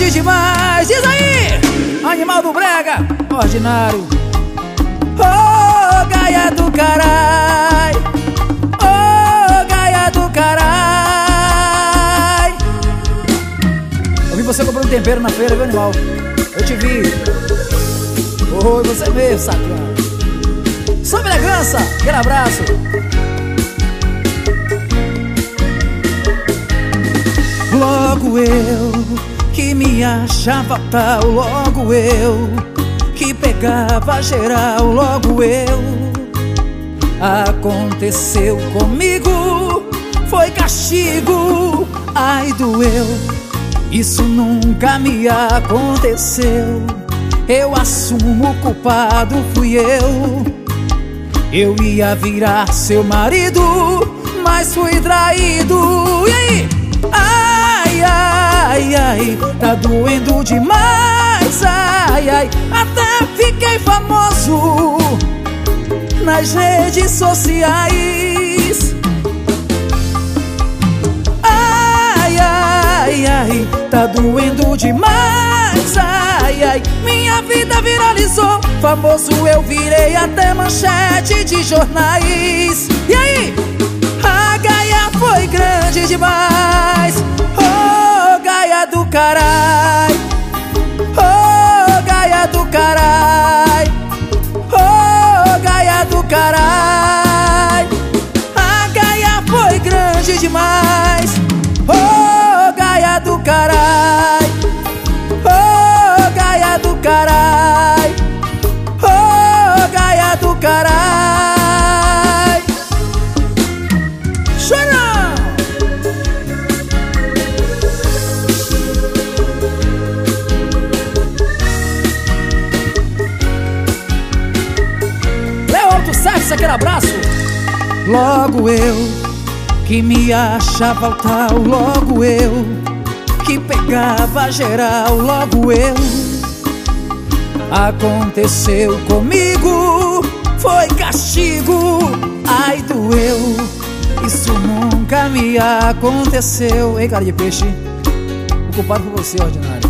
grande demais. Diz aí, animal do brega, ordinário. Ô, gaia do carai, ô, gaia do carai. Eu vi você comprando tempero na feira, viu, animal? Eu te vi. Oi, você mesmo, sacana. Sob elegância, aquele abraço. Logo eu, que me achava tal. Logo eu, que pegava geral. Logo eu, aconteceu comigo, foi castigo. Ai, doeu, isso nunca me aconteceu. Eu assumo o culpado, fui eu. Eu ia virar seu marido, mas fui traído. E aí? Ai, ai, ai, tá doendo demais. Ai, ai, até fiquei famoso nas redes sociais. Ai, ai, ai, tá doendo demais. Ai, ai, minha vida viralizou, famoso eu virei até manchete de jornais. E aí? A gaia foi grande demais. Oh, gaia do carai, oh, gaia do carai, oh, gaia do carai. A gaia foi grande demais. Oh, gaia do carai, oh, gaia do carai, oh, gaia do carai. Chorão! Léo Alto Sexo, aquele abraço. Logo eu, que me achava tal. Logo eu, que pegava geral. Logo eu, aconteceu comigo, foi castigo. Ai, doeu, isso nunca me aconteceu. Ei, cara de peixe, o culpado foi você, ordinário.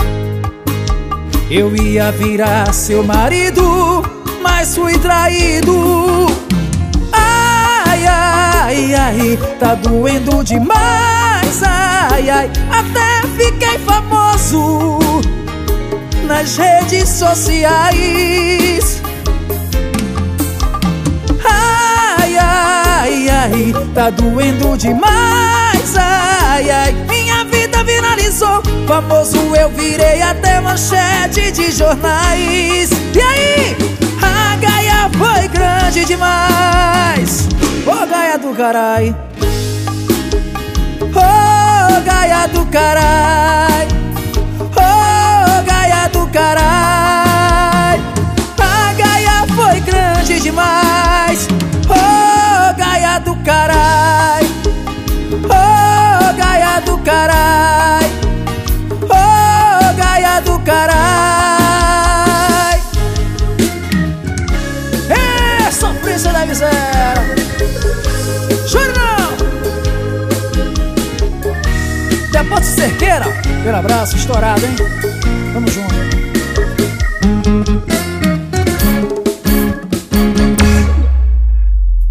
Eu ia virar seu marido, mas fui traído. Ai, ai, ai, tá doendo demais. Ai, ai, até fiquei famoso nas redes sociais. Ai, ai, ai, tá doendo demais. Ai, ai, minha vida viralizou, famoso eu virei até manchete de jornais. E aí? A gaia foi grande demais. Ô, gaia do carai, ô, gaia do carai, ô, gaia do carai. A gaia foi grande demais. Ô, gaia do carai, ô, gaia do carai, ô, gaia do carai. É sofrência da miséria. Chorão! Depósito Cerqueira, aquele abraço estourado, hein? Tamo junto.